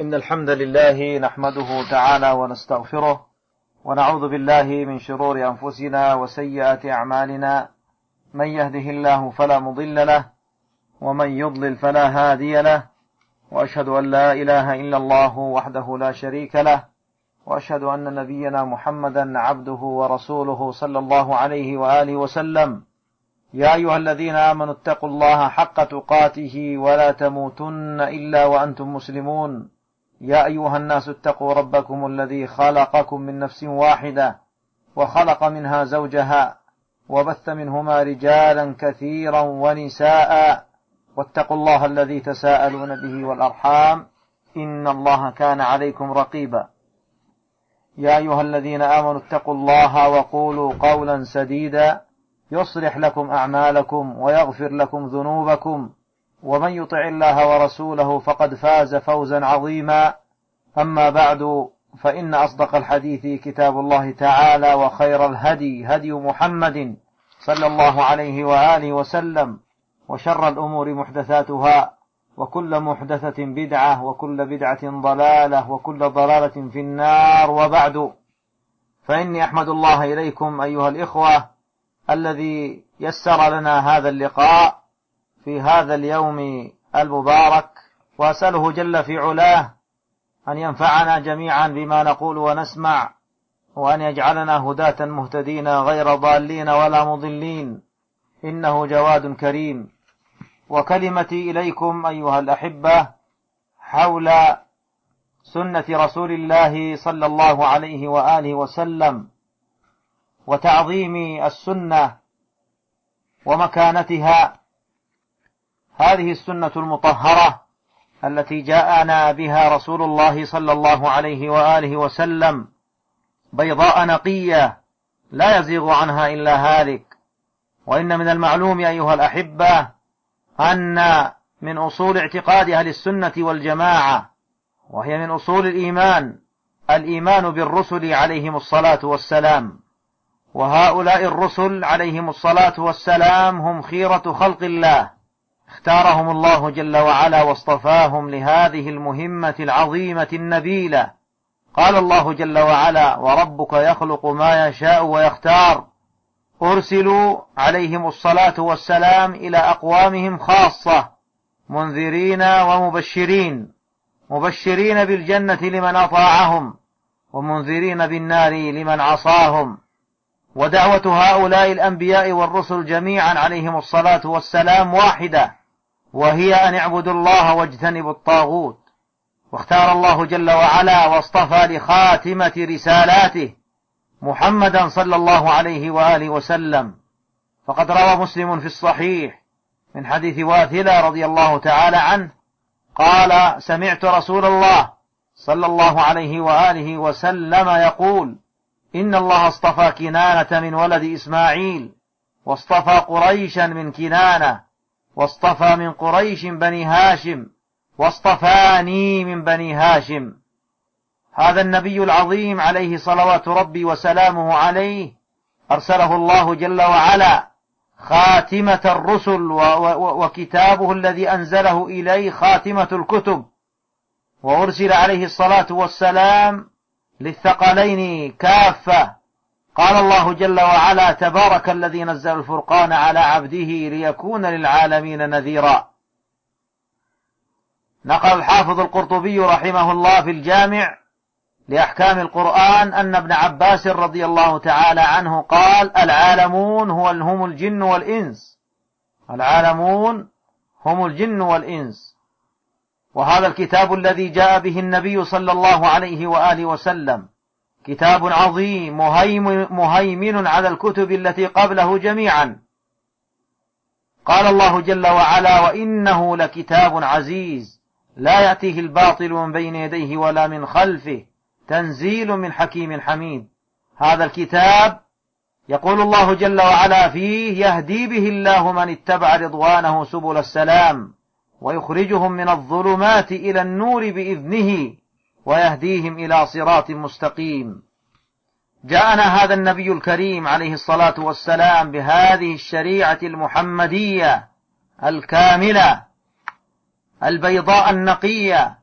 إن الحمد لله نحمده تعالى ونستغفره ونعوذ بالله من شرور أنفسنا وسيئات أعمالنا، من يهده الله فلا مضل له ومن يضلل فلا هادي له، وأشهد أن لا إله إلا الله وحده لا شريك له، وأشهد أن نبينا محمدا عبده ورسوله صلى الله عليه وآله وسلم. يا أيها الذين آمنوا اتقوا الله حق تقاته ولا تموتن إلا وأنتم مسلمون. يا أيها الناس اتقوا ربكم الذي خلقكم من نفس واحدة وخلق منها زوجها وبث منهما رجالا كثيرا ونساء، واتقوا الله الذي تساءلون به والأرحام إن الله كان عليكم رقيبا. يا أيها الذين آمنوا اتقوا الله وقولوا قولا سديدا يصلح لكم أعمالكم ويغفر لكم ذنوبكم، ومن يطع الله ورسوله فقد فاز فوزا عظيما. أما بعد، فإن أصدق الحديث كتاب الله تعالى، وخير الهدي هدي محمد صلى الله عليه وآله وسلم، وشر الأمور محدثاتها، وكل محدثة بدعة، وكل بدعة ضلالة، وكل ضلالة في النار. وبعد، فإني أحمد الله إليكم أيها الإخوة الذي يسر لنا هذا اللقاء في هذا اليوم المبارك، وأسأله جل في علاه أن ينفعنا جميعا بما نقول ونسمع، وأن يجعلنا هداة مهتدين غير ضالين ولا مضلين، إنه جواد كريم. وكلمتي إليكم أيها الأحبة حول سنة رسول الله صلى الله عليه وآله وسلم، وتعظيم السنة ومكانتها. هذه السنة المطهرة التي جاءنا بها رسول الله صلى الله عليه وآله وسلم بيضاء نقية لا يزيغ عنها إلا هالك. وإن من المعلوم أيها الأحبة أن من أصول اعتقاد أهل السنة والجماعة، وهي من أصول الإيمان بالرسل عليهم الصلاة والسلام. وهؤلاء الرسل عليهم الصلاة والسلام هم خيرة خلق الله، اختارهم الله جل وعلا واصطفاهم لهذه المهمة العظيمة النبيلة. قال الله جل وعلا: وربك يخلق ما يشاء ويختار. أرسلوا عليهم الصلاة والسلام إلى أقوامهم خاصة، منذرين ومبشرين، مبشرين بالجنة لمن أطاعهم، ومنذرين بالنار لمن عصاهم. ودعوة هؤلاء الأنبياء والرسل جميعا عليهم الصلاة والسلام واحدة، وهي أن اعبدوا الله واجتنبوا الطاغوت. واختار الله جل وعلا واصطفى لخاتمة رسالاته محمدا صلى الله عليه وآله وسلم. فقد روى مسلم في الصحيح من حديث واثلة رضي الله تعالى عنه قال: سمعت رسول الله صلى الله عليه وآله وسلم يقول: إن الله اصطفى كنانة من ولد إسماعيل، واصطفى قريشا من كنانة، واصطفى من قريش بني هاشم، واصطفاني من بني هاشم. هذا النبي العظيم عليه صلوات ربي وسلامه عليه أرسله الله جل وعلا خاتمة الرسل، وكتابه الذي أنزله إليه خاتمة الكتب، وأرسل عليه الصلاة والسلام للثقلين كافة. قال الله جل وعلا: تبارك الذي نزل الفرقان على عبده ليكون للعالمين نذيرا. نقل الحافظ القرطبي رحمه الله في الجامع لأحكام القرآن أن ابن عباس رضي الله تعالى عنه قال: العالمون هم الجن والإنس. العالمون هم الجن والإنس. وهذا الكتاب الذي جاء به النبي صلى الله عليه وآله وسلم كتاب عظيم مهيمن على الكتب التي قبله جميعا. قال الله جل وعلا: وإنه لكتاب عزيز لا يأتيه الباطل من بين يديه ولا من خلفه تنزيل من حكيم حميد. هذا الكتاب يقول الله جل وعلا فيه: يهدي به الله من اتبع رضوانه سبل السلام، ويخرجهم من الظلمات إلى النور بإذنه، ويهديهم إلى صراط مستقيم. جاءنا هذا النبي الكريم عليه الصلاة والسلام بهذه الشريعة المحمدية الكاملة البيضاء النقية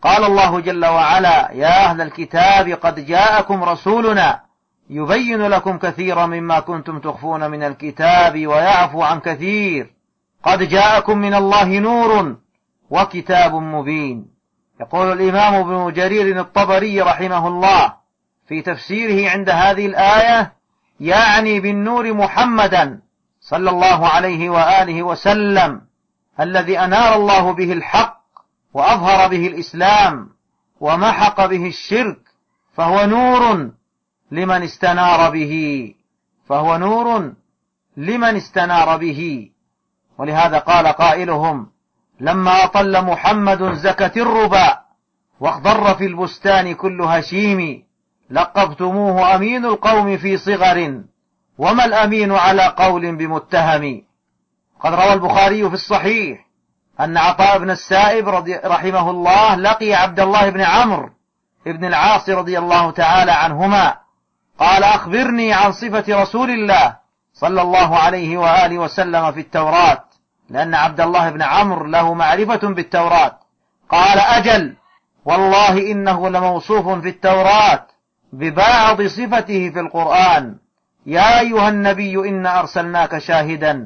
قال الله جل وعلا: يا أهل الكتاب قد جاءكم رسولنا يبين لكم كثيرا مما كنتم تخفون من الكتاب ويعفو عن كثير، قد جاءكم من الله نور وكتاب مبين. يقول الإمام ابن جرير الطبري رحمه الله في تفسيره عند هذه الآية: يعني بالنور محمدا صلى الله عليه وآله وسلم، الذي أنار الله به الحق وأظهر به الإسلام ومحق به الشرك، فهو نور لمن استنار به، فهو نور لمن استنار به. ولهذا قال قائلهم: لما أطل محمد زكت الربا واخضر في البستان كل هشيم، لقبتموه أمين القوم في صغر وما الأمين على قول بمتهم. قد روى البخاري في الصحيح أن عطاء بن السائب رحمه الله لقي عبد الله بن عمرو بن العاص رضي الله تعالى عنهما، قال: أخبرني عن صفة رسول الله صلى الله عليه وآله وسلم في التوراة، لأن عبد الله بن عمرو له معرفة بالتوراة. قال: أجل، والله إنه لموصوف في التوراة ببعض صفته في القرآن: يا أيها النبي إنا أرسلناك شاهدا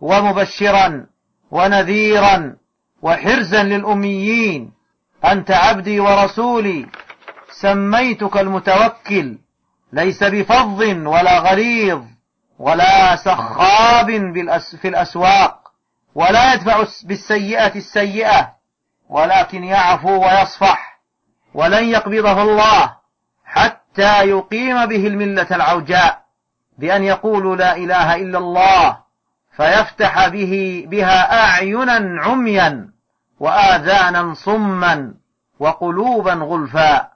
ومبشرا ونذيرا وحرزا للأميين، أنت عبدي ورسولي، سميتك المتوكل، ليس بفظ ولا غليظ ولا سخاب في الأسواق، ولا يدفع بالسيئة السيئة، ولكن يعفو ويصفح، ولن يقبضه الله حتى يقيم به الملة العوجاء بأن يقولوا لا إله إلا الله، فيفتح بها أعينا عميا وآذانا صما وقلوبا غلفا.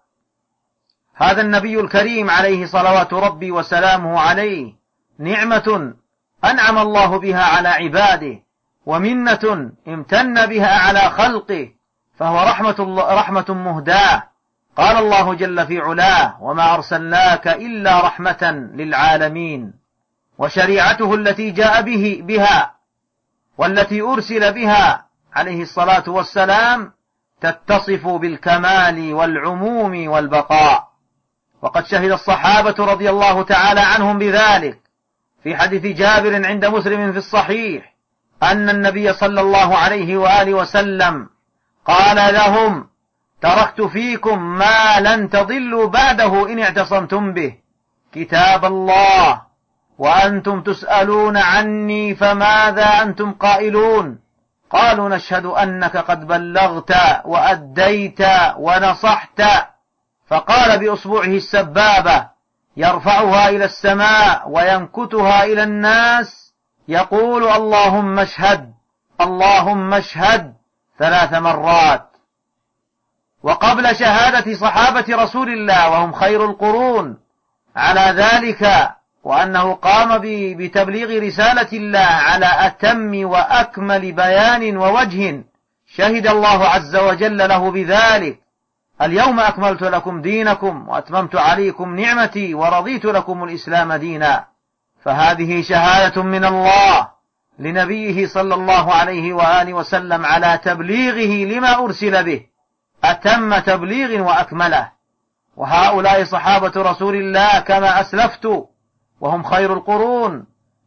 هذا النبي الكريم عليه صلوات ربي وسلامه عليه نعمة أنعم الله بها على عباده، ومنة امتن بها على خلقه، فهو رحمة مهداة. قال الله جل في علاه: وما أرسلناك إلا رحمة للعالمين. وشريعته التي جاء بها والتي أرسل بها عليه الصلاة والسلام تتصف بالكمال والعموم والبقاء. وقد شهد الصحابة رضي الله تعالى عنهم بذلك في حديث جابر عند مسلم في الصحيح أن النبي صلى الله عليه وآله وسلم قال لهم: تركت فيكم ما لن تضلوا بعده إن اعتصمتم به، كتاب الله، وأنتم تسألون عني فماذا أنتم قائلون؟ قالوا: نشهد أنك قد بلغت وأديت ونصحت. فقال بأصبعه السبابة يرفعها إلى السماء وينكتها إلى الناس يقول: اللهم اشهد، اللهم اشهد 3 مرات. وقبل شهادة صحابة رسول الله وهم خير القرون على ذلك، وأنه قام بتبليغ رسالة الله على أتم وأكمل بيان ووجه، شهد الله عز وجل له بذلك: اليوم أكملت لكم دينكم وأتممت عليكم نعمتي ورضيت لكم الإسلام دينا. فهذه شهادة من الله لنبيه صلى الله عليه وآله وسلم على تبليغه لما أرسل به، أتم تبليغ وأكمله. وهؤلاء صحابة رسول الله كما أسلفت وهم خير القرون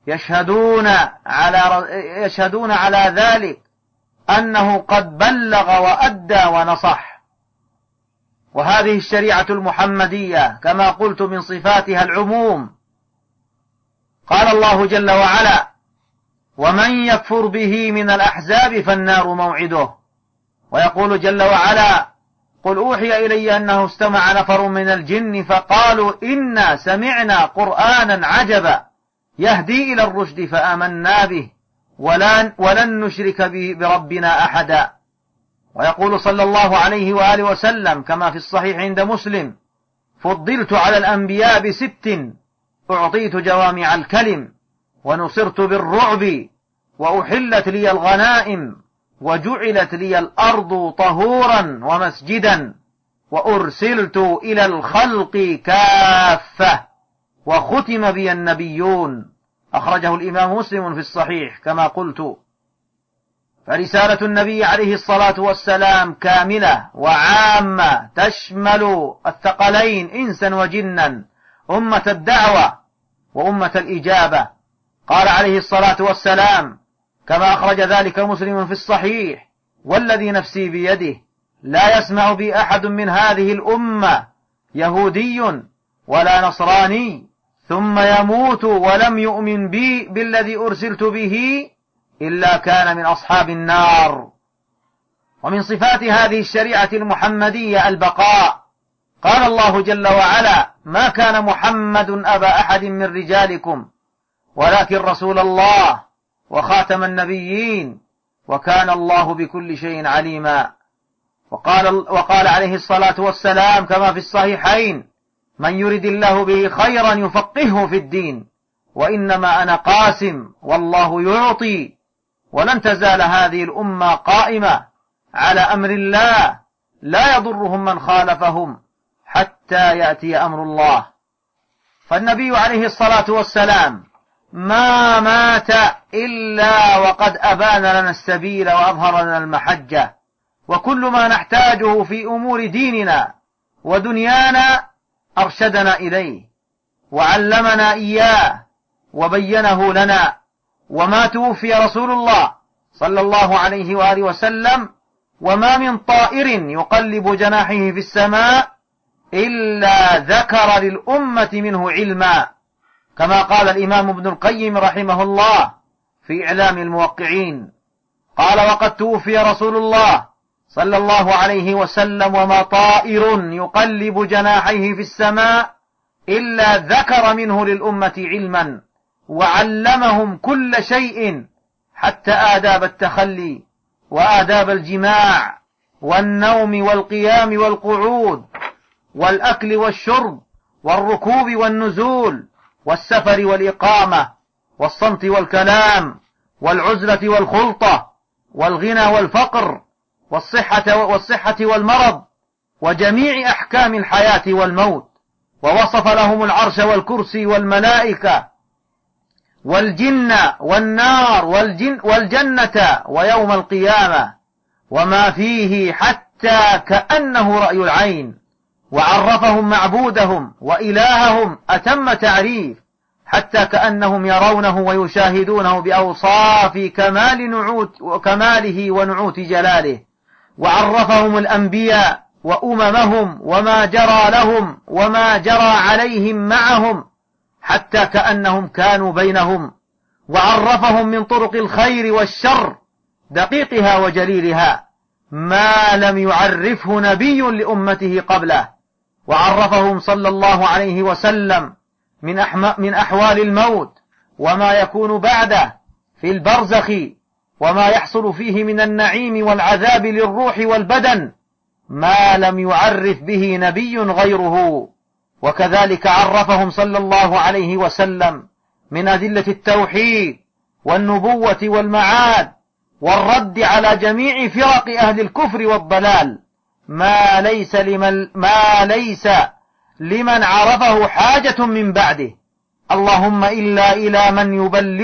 يشهدون على ذلك أنه قد بلغ وأدى ونصح. وهذه الشريعة المحمدية كما قلت من صفاتها العموم. قال الله جل وعلا: ومن يكفر به من الأحزاب فالنار موعده. ويقول جل وعلا: قل أوحي إلي أنه استمع نفر من الجن فقالوا إنا سمعنا قرآنا عجبا يهدي إلى الرشد فآمنا به ولن نشرك به بربنا أحدا. ويقول صلى الله عليه وآله وسلم كما في الصحيح عند مسلم: فضلت على الأنبياء ب6، أعطيت جوامع الكلم، ونصرت بالرعب، وأحلت لي الغنائم، وجعلت لي الأرض طهورا ومسجدا، وأرسلت إلى الخلق كافة، وختم بي النبيون. أخرجه الإمام مسلم في الصحيح كما قلت. فرسالة النبي عليه الصلاة والسلام كاملة وعامة تشمل الثقلين إنسا وجنا، أمة الدعوة وأمة الإجابة. قال عليه الصلاة والسلام كما أخرج ذلك مسلم في الصحيح: والذي نفسي بيده لا يسمع بي أحد من هذه الأمة يهودي ولا نصراني ثم يموت ولم يؤمن بي بالذي أرسلت به إلا كان من أصحاب النار. ومن صفات هذه الشريعة المحمدية البقاء. قال الله جل وعلا: ما كان محمد أبا أحد من رجالكم ولكن رسول الله وخاتم النبيين وكان الله بكل شيء عليما. وقال عليه الصلاة والسلام كما في الصحيحين: من يرد الله به خيرا يفقهه في الدين وإنما أنا قاسم والله يعطي. ولن تزال هذه الأمة قائمة على أمر الله لا يضرهم من خالفهم حتى يأتي أمر الله. فالنبي عليه الصلاة والسلام ما مات إلا وقد أبان لنا السبيل وأظهر لنا المحجة، وكل ما نحتاجه في أمور ديننا ودنيانا أرشدنا إليه وعلمنا إياه وبينه لنا. وما توفي رسول الله صلى الله عليه وآله وسلم وما من طائر يقلب جناحه في السماء إلا ذكر للأمة منه علما، كما قال الإمام ابن القيم رحمه الله في إعلام الموقعين. قال: وقد توفي رسول الله صلى الله عليه وسلم وما طائر يقلب جناحيه في السماء إلا ذكر منه للأمة علما وعلمهم كل شيء حتى آداب التخلي وآداب الجماع والنوم والقيام والقعود والأكل والشرب والركوب والنزول والسفر والإقامة والصمت والكلام والعزلة والخلطة والغنى والفقر والصحة والمرض وجميع أحكام الحياة والموت. ووصف لهم العرش والكرسي والملائكة والجن والنار والجنة ويوم القيامة وما فيه حتى كأنه رأي العين، وعرفهم معبودهم وإلههم أتم تعريف حتى كأنهم يرونه ويشاهدونه بأوصاف كماله ونعوت جلاله. وعرفهم الأنبياء وأممهم وما جرى لهم وما جرى عليهم معهم حتى كأنهم كانوا بينهم. وعرفهم من طرق الخير والشر دقيقها وجليلها ما لم يعرفه نبي لأمته قبله. وعرفهم صلى الله عليه وسلم من أحوال الموت وما يكون بعده في البرزخ وما يحصل فيه من النعيم والعذاب للروح والبدن ما لم يعرف به نبي غيره. وكذلك عرفهم صلى الله عليه وسلم من أدلة التوحيد والنبوة والمعاد والرد على جميع فرق أهل الكفر والضلال ما ليس لمن عرفه حاجة من بعده، اللهم إلا إلى من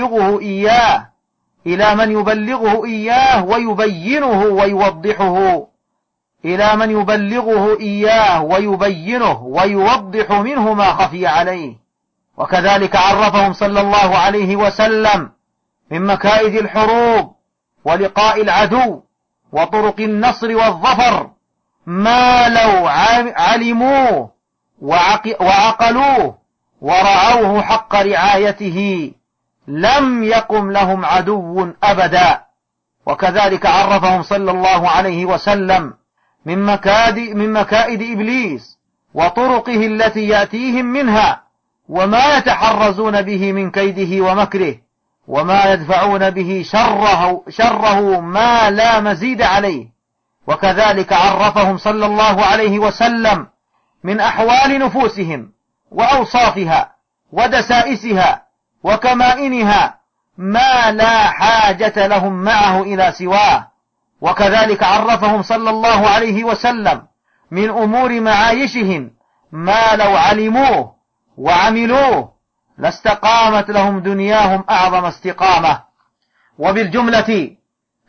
يبلغه إياه ويبينه ويوضحه، إلى من يبلغه إياه ويبينه ويوضح منه ما خفي عليه. وكذلك عرفهم صلى الله عليه وسلم من مكائد الحروب ولقاء العدو وطرق النصر والظفر ما لو علموه وعقلوه ورعوه حق رعايته لم يقم لهم عدو أبدا. وكذلك عرفهم صلى الله عليه وسلم من مكائد إبليس وطرقه التي يأتيهم منها وما يتحرزون به من كيده ومكره وما يدفعون به شره ما لا مزيد عليه. وكذلك عرفهم صلى الله عليه وسلم من أحوال نفوسهم وأوصافها ودسائسها وكمائنها ما لا حاجة لهم معه إلى سواه. وكذلك عرفهم صلى الله عليه وسلم من أمور معايشهم ما لو علموه وعملوه لاستقامت لهم دنياهم أعظم استقامة. وبالجملة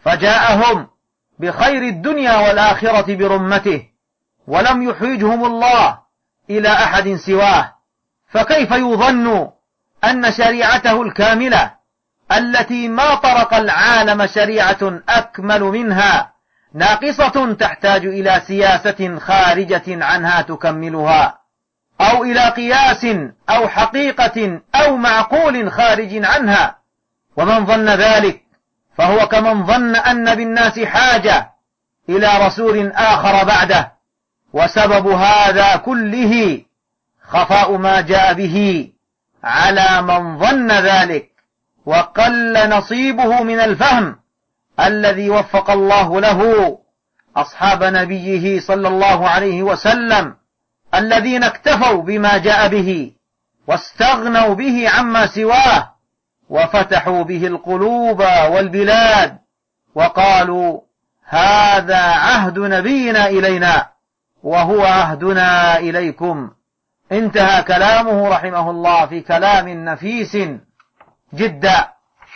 فجاءهم بخير الدنيا والآخرة برمته، ولم يحوجهم الله إلى أحد سواه، فكيف يظن أن شريعته الكاملة التي ما طرق العالم شريعة أكمل منها ناقصة تحتاج إلى سياسة خارجة عنها تكملها، أو إلى قياس أو حقيقة أو معقول خارج عنها؟ ومن ظن ذلك فهو كمن ظن أن بالناس حاجة إلى رسول آخر بعده، وسبب هذا كله خفاء ما جاء به على من ظن ذلك، وقل نصيبه من الفهم الذي وفق الله له أصحاب نبيه صلى الله عليه وسلم، الذين اكتفوا بما جاء به واستغنوا به عما سواه، وفتحوا به القلوب والبلاد، وقالوا هذا عهد نبينا إلينا وهو عهدنا إليكم. انتهى كلامه رحمه الله في كلام نفيس جدا.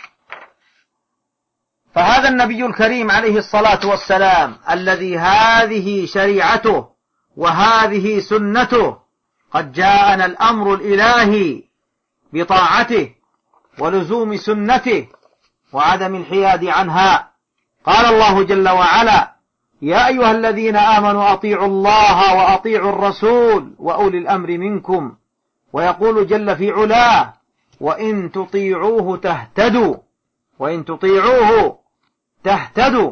فهذا النبي الكريم عليه الصلاة والسلام الذي هذه شريعته وهذه سنته، قد جاءنا الأمر الإلهي بطاعته ولزوم سنته وعدم الحياد عنها. قال الله جل وعلا: يا أيها الذين آمنوا أطيعوا الله وأطيعوا الرسول وأولي الأمر منكم. ويقول جل في علاه: وإن تطيعوه تهتدوا، وإن تطيعوه تهتدوا.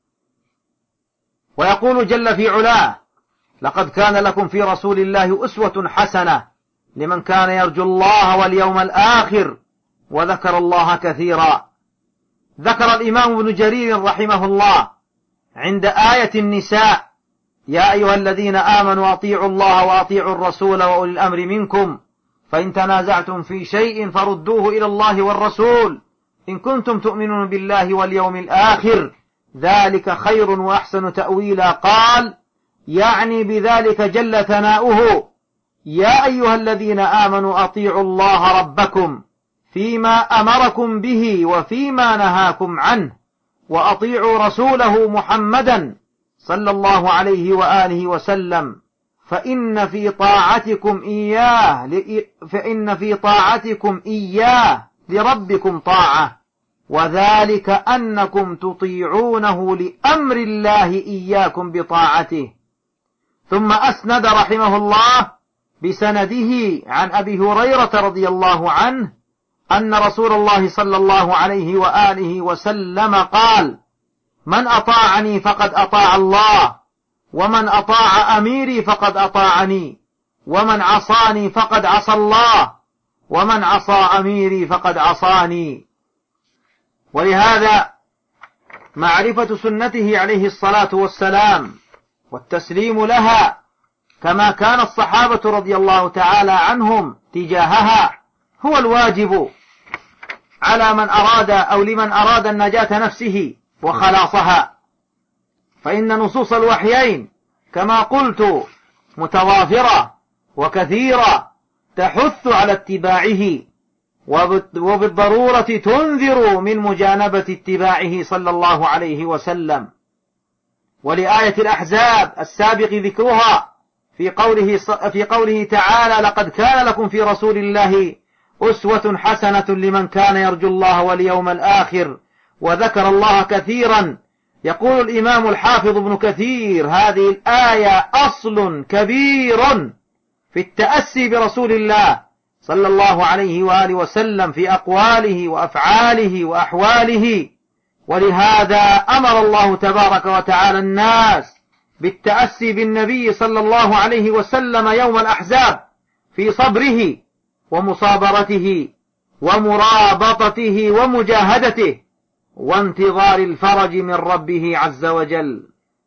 ويقول جل في علاه: لقد كان لكم في رسول الله أسوة حسنة لمن كان يرجو الله واليوم الآخر وذكر الله كثيرا. ذكر الإمام ابن جرير رحمه الله عند آية النساء: يا أيها الذين آمنوا أطيعوا الله وأطيعوا الرسول وأولي الأمر منكم، فإن تنازعتم في شيء فردوه إلى الله والرسول إن كنتم تؤمنون بالله واليوم الآخر، ذلك خير وأحسن تأويلا. قال يعني بذلك جل ثناؤه: يا أيها الذين آمنوا أطيعوا الله ربكم فيما أمركم به وفيما نهاكم عنه، وأطيعوا رسوله محمدا صلى الله عليه وآله وسلم، فإن في طاعتكم إياه لربكم طاعة، وذلك أنكم تطيعونه لأمر الله إياكم بطاعته. ثم أسند رحمه الله بسنده عن أبي هريرة رضي الله عنه أن رسول الله صلى الله عليه وآله وسلم قال: من أطاعني فقد أطاع الله، ومن أطاع أميري فقد أطاعني، ومن عصاني فقد عصى الله، ومن عصى أميري فقد عصاني. ولهذا معرفة سنته عليه الصلاة والسلام والتسليم لها كما كان الصحابة رضي الله تعالى عنهم تجاهها هو الواجب على من أراد أو لمن أراد النجاة نفسه وخلاصها، فإن نصوص الوحيين كما قلت متوافرة وكثيرة تحث على اتباعه، وبالضرورة تنذر من مجانبة اتباعه صلى الله عليه وسلم. ولآية الأحزاب السابق ذكرها في قوله تعالى: لقد كان لكم في رسول الله أسوة حسنة لمن كان يرجو الله واليوم الآخر وذكر الله كثيرا. يقول الإمام الحافظ ابن كثير: هذه الآية أصل كبير في التأسي برسول الله صلى الله عليه وآله وسلم في أقواله وأفعاله وأحواله، ولهذا أمر الله تبارك وتعالى الناس بالتأسي بالنبي صلى الله عليه وسلم يوم الأحزاب في صبره ومصابرته ومرابطته ومجاهدته وانتظار الفرج من ربه عز وجل.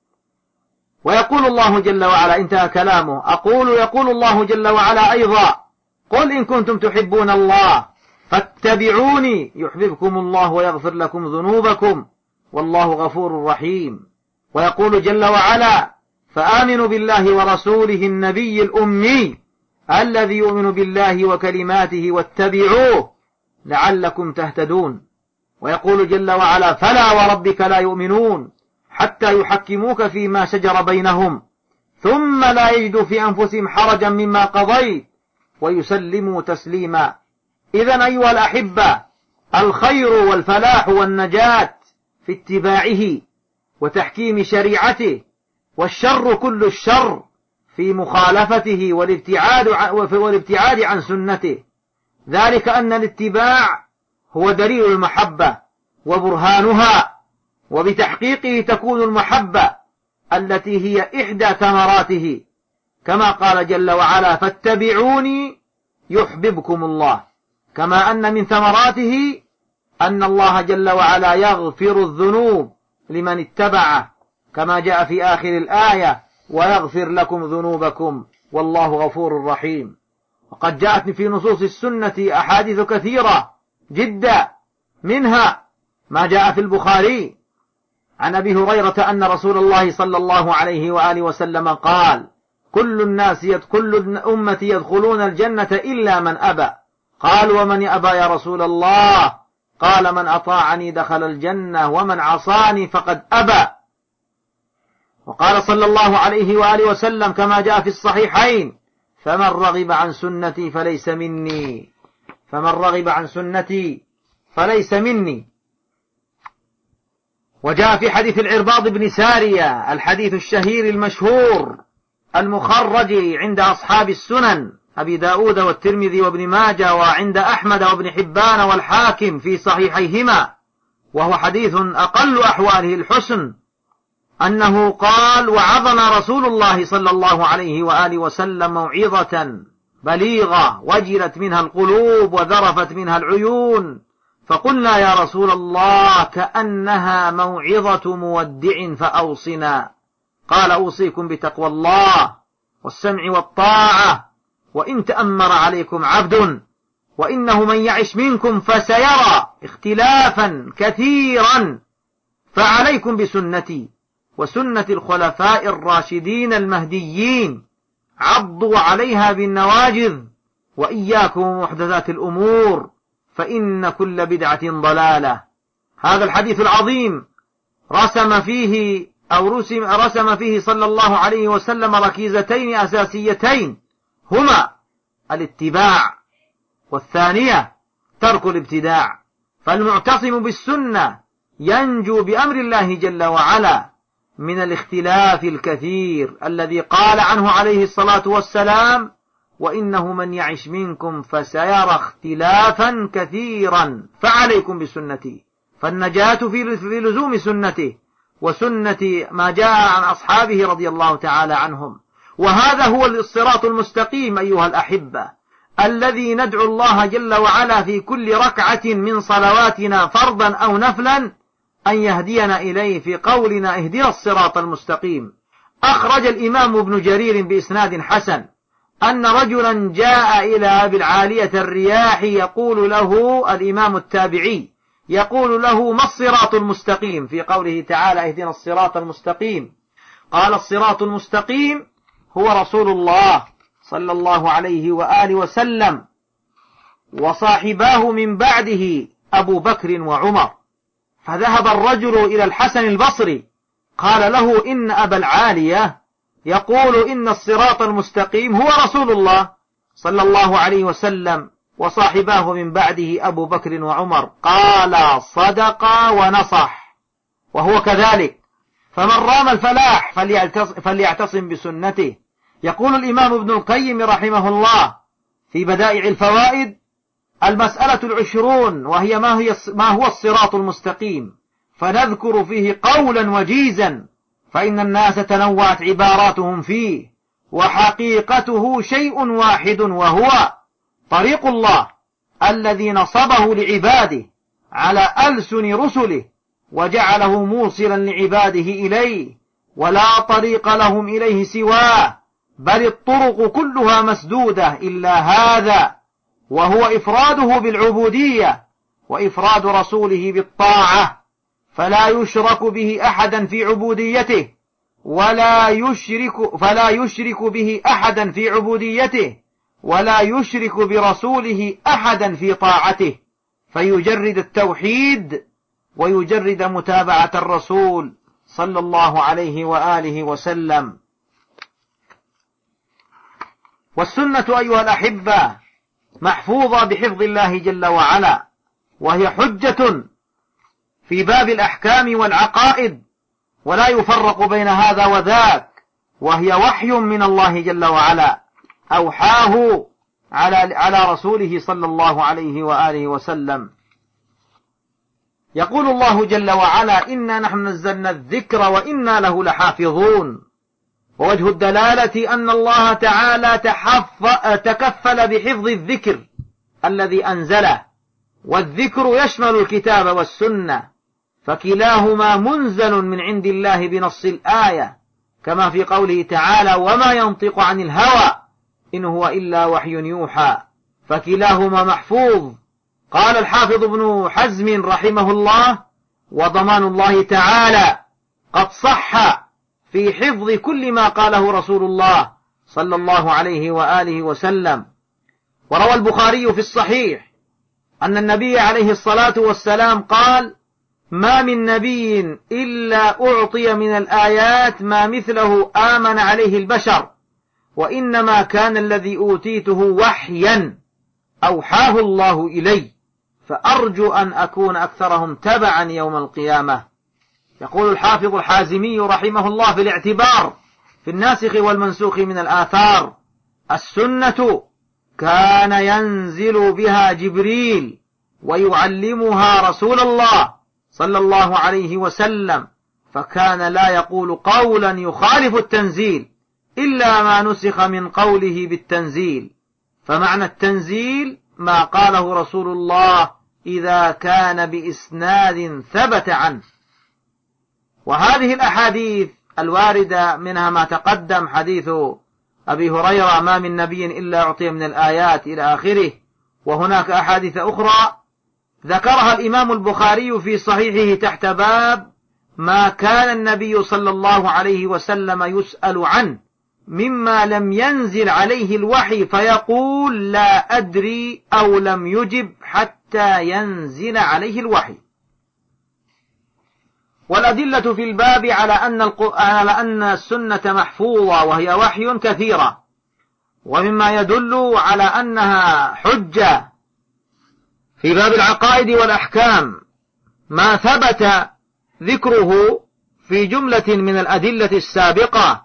ويقول الله جل وعلا، انتهى كلامه، يقول الله جل وعلا أيضا: قل إن كنتم تحبون الله فاتبعوني يحببكم الله ويغفر لكم ذنوبكم والله غفور رحيم. ويقول جل وعلا: فآمنوا بالله ورسوله النبي الأمي الذي يؤمن بالله وكلماته واتبعوه لعلكم تهتدون. ويقول جل وعلا: فلا وربك لا يؤمنون حتى يحكموك فيما شجر بينهم ثم لا يجدوا في أنفسهم حرجا مما قضيت ويسلموا تسليما. إذن أيها الأحبة، الخير والفلاح والنجاة في اتباعه وتحكيم شريعته، والشر كل الشر في مخالفته والابتعاد عن سنته. ذلك أن الاتباع هو دليل المحبة وبرهانها، وبتحقيقه تكون المحبة التي هي إحدى ثمراته، كما قال جل وعلا: فاتبعوني يحببكم الله. كما أن من ثمراته أن الله جل وعلا يغفر الذنوب لمن اتبعه، كما جاء في آخر الآية: ويغفر لكم ذنوبكم والله غفور رحيم. وقد جاءت في نصوص السنة أحاديث كثيرة جدا، منها ما جاء في البخاري عن أبي هريرة أن رسول الله صلى الله عليه وآله وسلم قال: كل أمتي يدخلون الجنة إلا من أبى. قال: ومن أبى يا رسول الله؟ قال: من أطاعني دخل الجنة ومن عصاني فقد أبى. وقال صلى الله عليه وآله وسلم كما جاء في الصحيحين: فمن رغب عن سنتي فليس مني. فمن رغب عن سنتي فليس مني. وجاء في حديث العرباض بن سارية الحديث الشهير المشهور المخرج عند أصحاب السنن أبي داود والترمذي وابن ماجه، وعند أحمد وابن حبان والحاكم في صحيحيهما، وهو حديث أقل أحواله الحسن، أنه قال: وعظنا رسول الله صلى الله عليه وآله وسلم موعظة بليغة وجلت منها القلوب وذرفت منها العيون، فقلنا: يا رسول الله كأنها موعظة مودع فأوصنا. قال: أوصيكم بتقوى الله والسمع والطاعة، وإن تأمر عليكم عبد، وإنه من يعش منكم فسيرى اختلافا كثيرا، فعليكم بسنتي وسنة الخلفاء الراشدين المهديين، عضوا عليها بالنواجذ، وإياكم ومحدثات الأمور، فإن كل بدعة ضلالة. هذا الحديث العظيم رسم فيه صلى الله عليه وسلم ركيزتين أساسيتين، هما الاتباع، والثانية ترك الابتداع. فالمعتصم بالسنة ينجو بأمر الله جل وعلا من الاختلاف الكثير الذي قال عنه عليه الصلاة والسلام: وإنه من يعش منكم فسيرى اختلافا كثيرا فعليكم بسنتي. فالنجاة في لزوم سنته وسنة ما جاء عن أصحابه رضي الله تعالى عنهم. وهذا هو الصراط المستقيم أيها الأحبة، الذي ندعو الله جل وعلا في كل ركعة من صلواتنا فرضا أو نفلا أن يهدينا إليه في قولنا: اهدنا الصراط المستقيم. أخرج الإمام ابن جرير بإسناد حسن أن رجلا جاء إلى أبي العالية الرياحي يقول له الإمام التابعي، يقول له: ما الصراط المستقيم؟ في قوله تعالى: اهدنا الصراط المستقيم. قال: الصراط المستقيم هو رسول الله صلى الله عليه وآله وسلم وصاحباه من بعده أبو بكر وعمر. فذهب الرجل إلى الحسن البصري قال له: إن أبا العالية يقول إن الصراط المستقيم هو رسول الله صلى الله عليه وسلم وصاحباه من بعده أبو بكر وعمر. قال: صدق ونصح، وهو كذلك. فمن رام الفلاح فليعتصم بسنته. يقول الإمام ابن القيم رحمه الله في بدائع الفوائد: المسألة 20، وهي ما هو الصراط المستقيم، فنذكر فيه قولا وجيزا، فإن الناس تنوعت عباراتهم فيه، وحقيقته شيء واحد، وهو طريق الله الذي نصبه لعباده على ألسن رسله وجعله موصلا لعباده إليه، ولا طريق لهم إليه سواه، بل الطرق كلها مسدودة إلا هذا، وهو إفراده بالعبودية وإفراد رسوله بالطاعة، فلا يشرك به أحدا في عبوديته فلا يشرك به أحدا في عبوديته ولا يشرك برسوله أحدا في طاعته، فيجرد التوحيد ويجرد متابعة الرسول صلى الله عليه وآله وسلم. والسنة أيها الأحبة محفوظة بحفظ الله جل وعلا، وهي حجة في باب الأحكام والعقائد، ولا يفرق بين هذا وذاك، وهي وحي من الله جل وعلا أوحاه على رسوله صلى الله عليه وآله وسلم. يقول الله جل وعلا: إنا نحن نزلنا الذكر وإنا له لحافظون. ووجه الدلالة أن الله تعالى تكفل بحفظ الذكر الذي أنزله، والذكر يشمل الكتاب والسنة، فكلاهما منزل من عند الله بنص الآية، كما في قوله تعالى: وما ينطق عن الهوى إن هو إلا وحي يوحى، فكلاهما محفوظ. قال الحافظ ابن حزم رحمه الله: وضمان الله تعالى قد صح في حفظ كل ما قاله رسول الله صلى الله عليه وآله وسلم. وروى البخاري في الصحيح أن النبي عليه الصلاة والسلام قال: ما من نبي إلا أعطي من الآيات ما مثله آمن عليه البشر، وإنما كان الذي أوتيته وحيا أوحاه الله إلي، فأرجو أن أكون أكثرهم تبعا يوم القيامة. يقول الحافظ الحازمي رحمه الله في الاعتبار في الناسخ والمنسوخ من الآثار: السنة كان ينزل بها جبريل ويعلمها رسول الله صلى الله عليه وسلم، فكان لا يقول قولا يخالف التنزيل إلا ما نسخ من قوله بالتنزيل، فمعنى التنزيل ما قاله رسول الله إذا كان بإسناد ثبت عنه. وهذه الأحاديث الواردة منها ما تقدم، حديث أبي هريرة: ما من نبي إلا أعطي من الآيات إلى آخره. وهناك أحاديث أخرى ذكرها الإمام البخاري في صحيحه تحت باب ما كان النبي صلى الله عليه وسلم يسأل عنه مما لم ينزل عليه الوحي فيقول لا أدري، أو لم يجب حتى ينزل عليه الوحي. والأدلة في الباب على أن السنة محفوظة وهي وحي كثيرة، ومما يدل على أنها حجة في باب العقائد والأحكام ما ثبت ذكره في جملة من الأدلة السابقة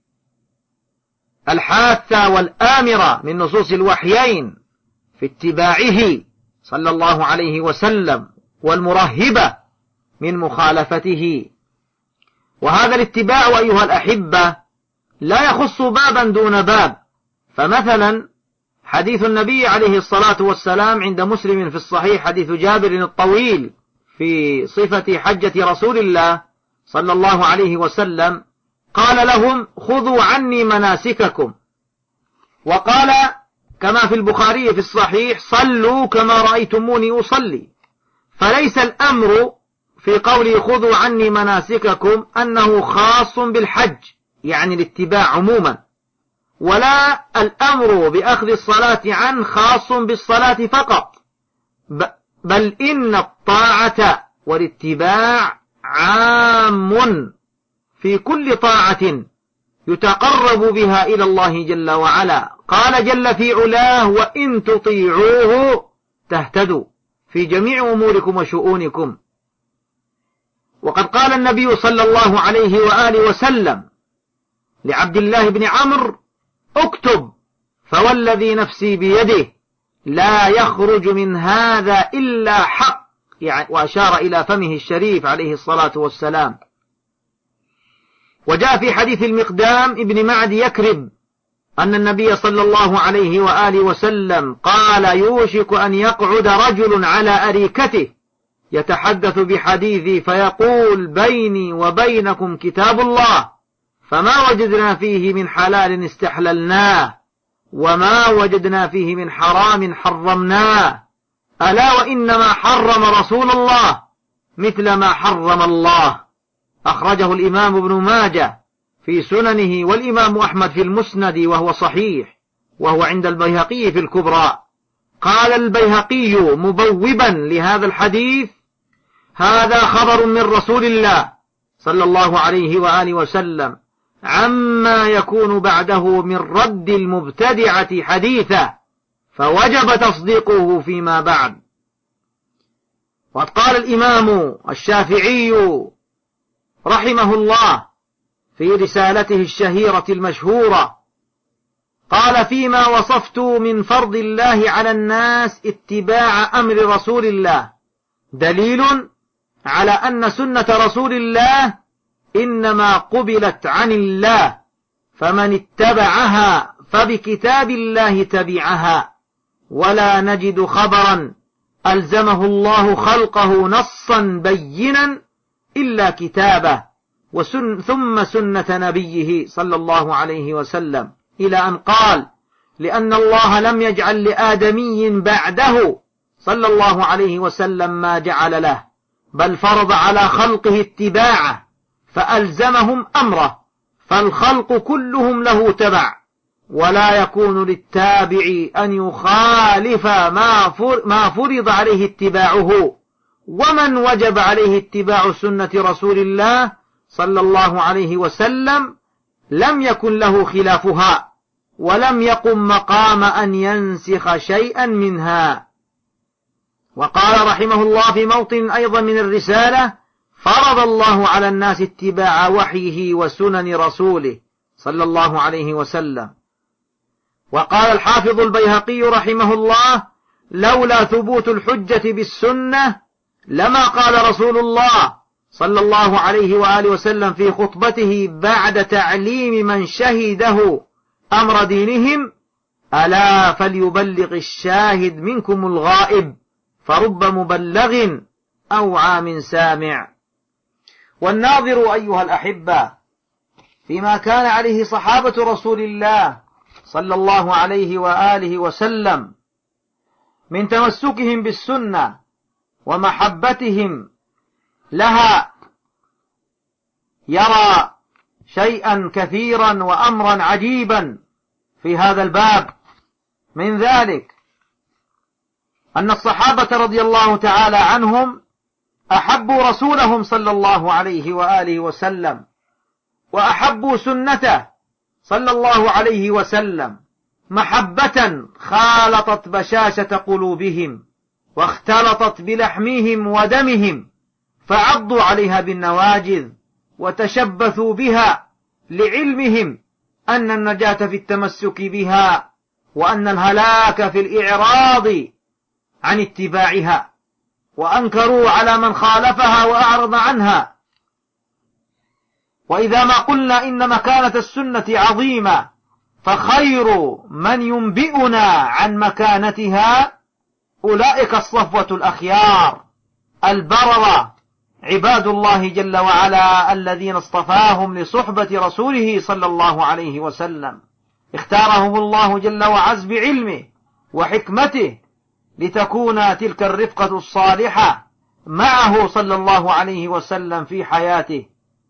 الحاثة والآمرة من نصوص الوحيين في اتباعه صلى الله عليه وسلم، والمرهبة من مخالفته. وهذا الاتباع أيها الأحبة لا يخص بابا دون باب. فمثلا حديث النبي عليه الصلاة والسلام عند مسلم في الصحيح، حديث جابر الطويل في صفة حجة رسول الله صلى الله عليه وسلم، قال لهم: خذوا عني مناسككم. وقال كما في البخاري في الصحيح: صلوا كما رأيتموني أصلي. فليس الأمر في قوله خذوا عني مناسككم أنه خاص بالحج، يعني الاتباع عموما، ولا الأمر بأخذ الصلاة عنه خاص بالصلاة فقط، بل إن الطاعة والاتباع عام في كل طاعة يتقرب بها إلى الله جل وعلا. قال جل في علاه: وإن تطيعوه تهتدوا في جميع أموركم وشؤونكم. وقد قال النبي صلى الله عليه وآله وسلم لعبد الله بن عمرو: اكتب فوالذي نفسي بيده لا يخرج من هذا إلا حق، يعني وأشار إلى فمه الشريف عليه الصلاة والسلام. وجاء في حديث المقدام ابن معد يكرب أن النبي صلى الله عليه وآله وسلم قال: يوشك أن يقعد رجل على أريكته يتحدث بحديثي فيقول: بيني وبينكم كتاب الله، فما وجدنا فيه من حلال استحللناه، وما وجدنا فيه من حرام حرمناه، ألا وإنما حرم رسول الله مثل ما حرم الله. أخرجه الإمام ابن ماجه في سننه، والإمام أحمد في المسند وهو صحيح، وهو عند البيهقي في الكبرى. قال البيهقي مبوبا لهذا الحديث: هذا خبر من رسول الله صلى الله عليه وآله وسلم عما يكون بعده من رد المبتدعة حديثا، فوجب تصديقه فيما بعد. وقد قال الإمام الشافعي رحمه الله في رسالته الشهيرة المشهورة، قال: فيما وصفت من فرض الله على الناس اتباع أمر رسول الله دليل على أن سنة رسول الله إنما قبلت عن الله، فمن اتبعها فبكتاب الله تبعها، ولا نجد خبرا ألزمه الله خلقه نصا بينا إلا كتابه ثم سنة نبيه صلى الله عليه وسلم، إلى أن قال: لأن الله لم يجعل لآدمي بعده صلى الله عليه وسلم ما جعل له، بل فرض على خلقه اتباعه فألزمهم أمره، فالخلق كلهم له تبع، ولا يكون للتابع أن يخالف ما فرض عليه اتباعه. ومن وجب عليه اتباع سنة رسول الله صلى الله عليه وسلم لم يكن له خلافها، ولم يقم مقام أن ينسخ شيئا منها. وقال رحمه الله في موطن أيضا من الرسالة: فرض الله على الناس اتباع وحيه وسنن رسوله صلى الله عليه وسلم. وقال الحافظ البيهقي رحمه الله: لولا ثبوت الحجة بالسنة لما قال رسول الله صلى الله عليه وآله وسلم في خطبته بعد تعليم من شهده أمر دينهم: ألا فليبلغ الشاهد منكم الغائب، فرب مبلغ أوعى من سامع. والناظر أيها الأحبة فيما كان عليه صحابة رسول الله صلى الله عليه وآله وسلم من تمسكهم بالسنة ومحبتهم لها، يرى شيئا كثيرا وأمرا عجيبا في هذا الباب. من ذلك أن الصحابة رضي الله تعالى عنهم أحبوا رسولهم صلى الله عليه وآله وسلم، وأحبوا سنته صلى الله عليه وسلم محبة خالطت بشاشة قلوبهم واختلطت بلحمهم ودمهم، فعضوا عليها بالنواجذ وتشبثوا بها، لعلمهم أن النجاة في التمسك بها، وأن الهلاك في الإعراض عن اتباعها، وأنكروا على من خالفها وأعرض عنها. وإذا ما قلنا إن مكانة السنة عظيمة، فخير من ينبئنا عن مكانتها أولئك الصفوة الأخيار البررة، عباد الله جل وعلا، الذين اصطفاهم لصحبة رسوله صلى الله عليه وسلم، اختارهم الله جل وعز بعلمه وحكمته لتكون تلك الرفقة الصالحة معه صلى الله عليه وسلم في حياته.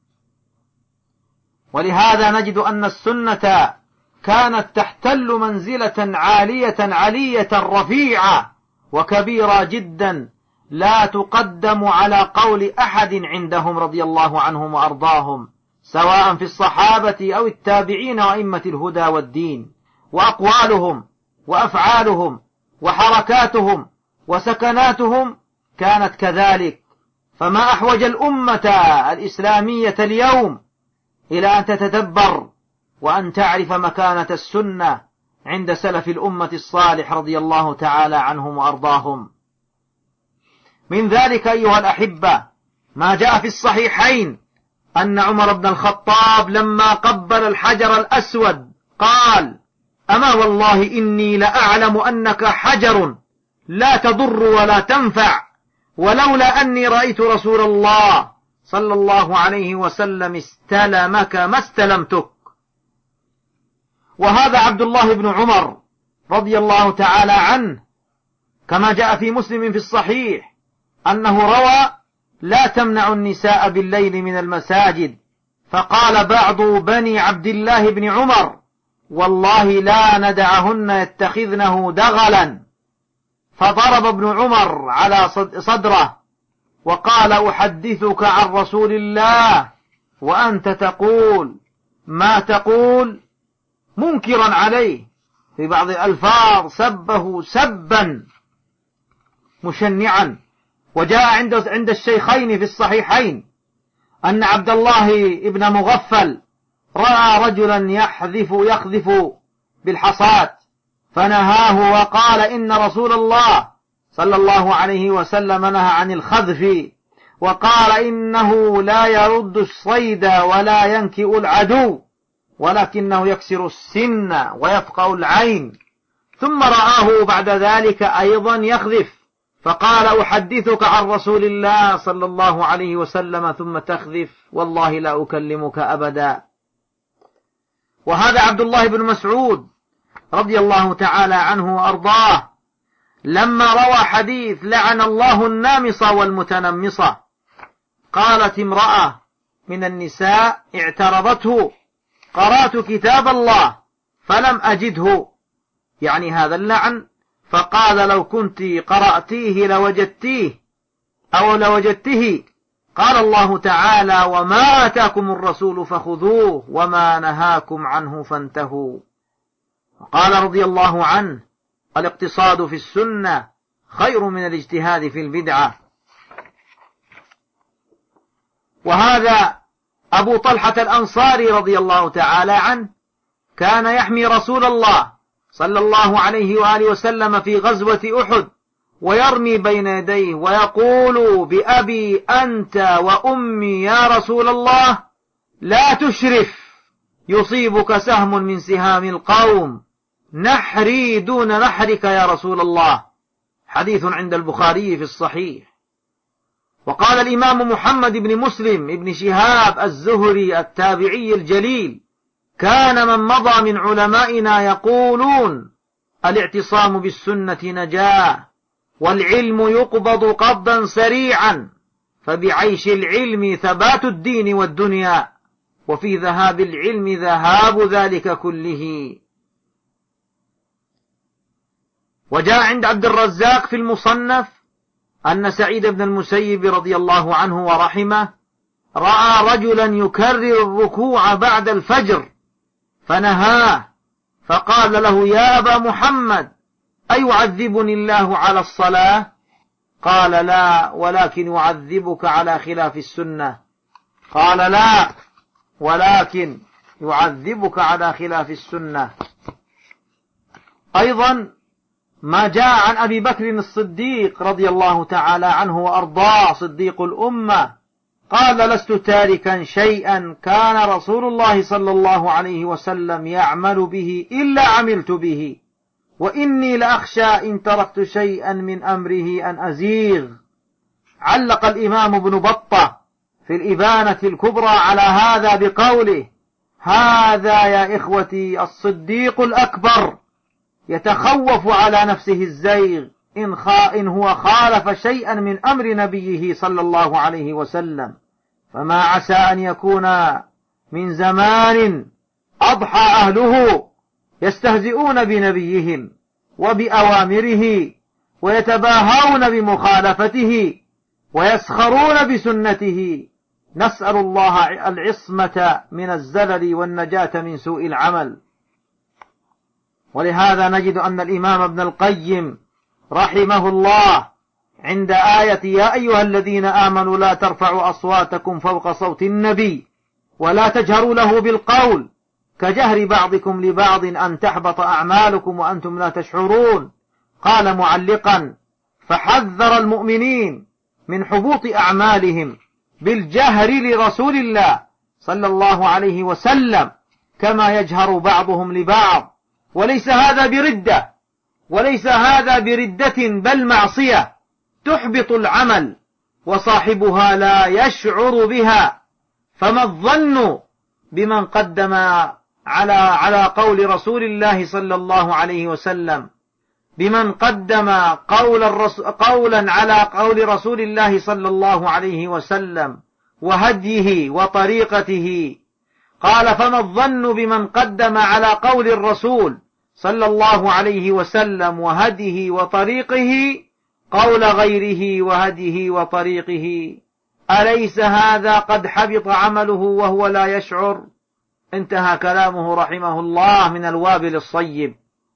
ولهذا نجد أن السنة كانت تحتل منزلة عالية رفيعة وكبيرة جدا، لا تقدم على قول أحد عندهم رضي الله عنهم وأرضاهم، سواء في الصحابة أو التابعين وأئمة الهدى والدين. وأقوالهم وأفعالهم وحركاتهم وسكناتهم كانت كذلك. فما أحوج الأمة الإسلامية اليوم إلى أن تتدبر وأن تعرف مكانة السنة عند سلف الأمة الصالح رضي الله تعالى عنهم وأرضاهم. من ذلك أيها الأحبة ما جاء في الصحيحين أن عمر بن الخطاب لما قبل الحجر الأسود قال: أما والله إني لأعلم أنك حجر لا تضر ولا تنفع، ولولا أني رأيت رسول الله صلى الله عليه وسلم استلمك ما استلمتك. وهذا عبد الله بن عمر رضي الله تعالى عنه، كما جاء في مسلم في الصحيح أنه روى: لا تمنع النساء بالليل من المساجد، فقال بعض بني عبد الله بن عمر: والله لا ندعهن يتخذنه دغلا، فضرب ابن عمر على صدره وقال أحدثك عن رسول الله وأنت تقول ما تقول، منكرا عليه في بعض الألفاظ، سبه سبا مشنعا. وجاء عند الشيخين في الصحيحين أن عبد الله ابن مغفل رأى رجلا يخذف بالحصاة فنهاه وقال إن رسول الله صلى الله عليه وسلم نهى عن الخذف، وقال إنه لا يرد الصيد ولا ينكئ العدو ولكنه يكسر السن ويفقأ العين. ثم رآه بعد ذلك أيضا يخذف فقال أحدثك عن رسول الله صلى الله عليه وسلم ثم تخذف، والله لا أكلمك أبدا. وهذا عبد الله بن مسعود رضي الله تعالى عنه وأرضاه لما روى حديث لعن الله النامصة والمتنمصة، قالت امرأة من النساء اعترضته قرأت كتاب الله فلم أجده، يعني هذا اللعن، فقال لو كنت قرأتيه لوجدتيه أو لوجدته. قال الله تعالى وما آتاكم الرسول فخذوه وما نهاكم عنه فانتهوا. وقال رضي الله عنه الاقتصاد في السنة خير من الاجتهاد في البدعة. وهذا أبو طلحة الأنصاري رضي الله تعالى عنه كان يحمي رسول الله صلى الله عليه وآله وسلم في غزوة أحد ويرمي بين يديه ويقول بأبي أنت وأمي يا رسول الله لا تشرف يصيبك سهم من سهام القوم، نحري دون نحرك يا رسول الله. حديث عند البخاري في الصحيح. وقال الإمام محمد بن مسلم بن شهاب الزهري التابعي الجليل كان من مضى من علمائنا يقولون الاعتصام بالسنة نجاة، والعلم يقبض قبضا سريعا، فبعيش العلم ثبات الدين والدنيا، وفي ذهاب العلم ذهاب ذلك كله. وجاء عند عبد الرزاق في المصنف أن سعيد بن المسيب رضي الله عنه ورحمه رأى رجلا يكرر الركوع بعد الفجر فنهاه، فقال له يا أبا محمد أيعذبني الله على الصلاة؟ قال لا ولكن يعذبك على خلاف السنة. قال لا ولكن يعذبك على خلاف السنة. أيضا ما جاء عن أبي بكر الصديق رضي الله تعالى عنه وأرضاه صديق الأمة قال لست تاركا شيئا كان رسول الله صلى الله عليه وسلم يعمل به إلا عملت به، وإني لأخشى إن تركت شيئا من أمره أن أزيغ. علق الإمام ابن بطة في الإبانة الكبرى على هذا بقوله هذا يا إخوتي الصديق الأكبر يتخوف على نفسه الزيغ إن هو خالف شيئا من أمر نبيه صلى الله عليه وسلم، فما عسى أن يكون من زمان أضحى أهله يستهزئون بنبيهم وبأوامره ويتباهون بمخالفته ويسخرون بسنته. نسأل الله العصمة من الزلل والنجاة من سوء العمل. ولهذا نجد أن الإمام ابن القيم رحمه الله عند آية يا أيها الذين آمنوا لا ترفعوا أصواتكم فوق صوت النبي ولا تجهروا له بالقول كجهر بعضكم لبعض أن تحبط أعمالكم وأنتم لا تشعرون، قال معلقا فحذر المؤمنين من حبوط أعمالهم بالجهر لرسول الله صلى الله عليه وسلم كما يجهر بعضهم لبعض، وليس هذا بردة، وليس هذا بردة بل معصية تحبط العمل وصاحبها لا يشعر بها. فما الظن بمن قدم على قول رسول الله صلى الله عليه وسلم، بمن قدم قولا على قول رسول الله صلى الله عليه وسلم وهديه وطريقته. قال فما الظن بمن قدم على قول الرسول صلى الله عليه وسلم وهديه وطريقه قول غيره وهديه وطريقه، أليس هذا قد حبط عمله وهو لا يشعر؟ انتهى كلامه رحمه الله من الوابل الصيب.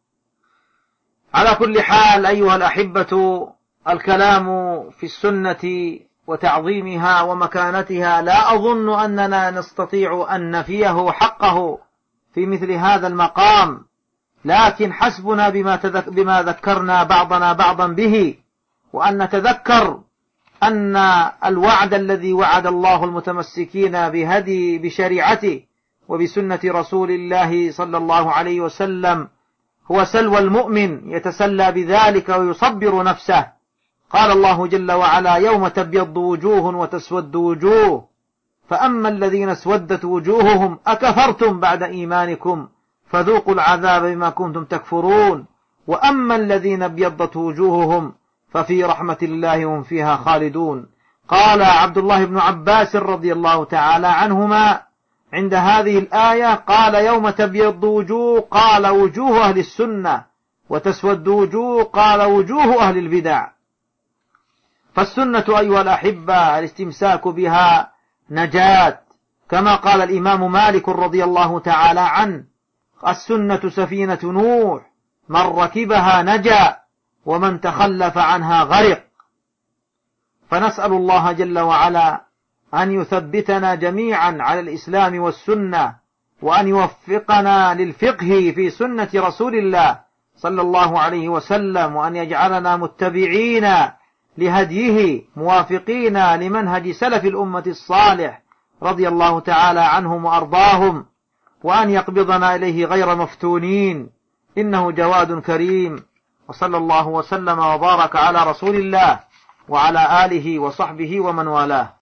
على كل حال أيها الأحبة، الكلام في السنة وتعظيمها ومكانتها لا أظن أننا نستطيع أن نفيه حقه في مثل هذا المقام، لكن حسبنا بما ذكرنا بعضنا بعضا به، وأن نتذكر أن الوعد الذي وعد الله المتمسكين بشريعته وبسنة رسول الله صلى الله عليه وسلم هو سلوى المؤمن يتسلى بذلك ويصبر نفسه. قال الله جل وعلا: يوم تبيض وجوه وتسود وجوه، فأما الذين اسودت وجوههم أكفرتم بعد إيمانكم فذوقوا العذاب بما كنتم تكفرون، وأما الذين ابيضت وجوههم ففي رحمة الله هم فيها خالدون. قال عبد الله بن عباس رضي الله تعالى عنهما عند هذه الآية، قال: يوم تبيض وجوه، قال: وجوه أهل السنة، وتسود وجوه، قال: وجوه أهل البدع. فالسنة أيها الأحبة الاستمساك بها نجاة، كما قال الإمام مالك رضي الله تعالى عنه: السنة سفينة نوح، من ركبها نجا ومن تخلف عنها غرق. فنسأل الله جل وعلا أن يثبتنا جميعا على الإسلام والسنة، وأن يوفقنا للفقه في سنة رسول الله صلى الله عليه وسلم، وأن يجعلنا متبعين لهديه موافقين لمنهج سلف الأمة الصالح رضي الله تعالى عنهم وأرضاهم، وأن يقبضنا إليه غير مفتونين، إنه جواد كريم. وصلى الله وسلم وبارك على رسول الله وعلى آله وصحبه ومن والاه.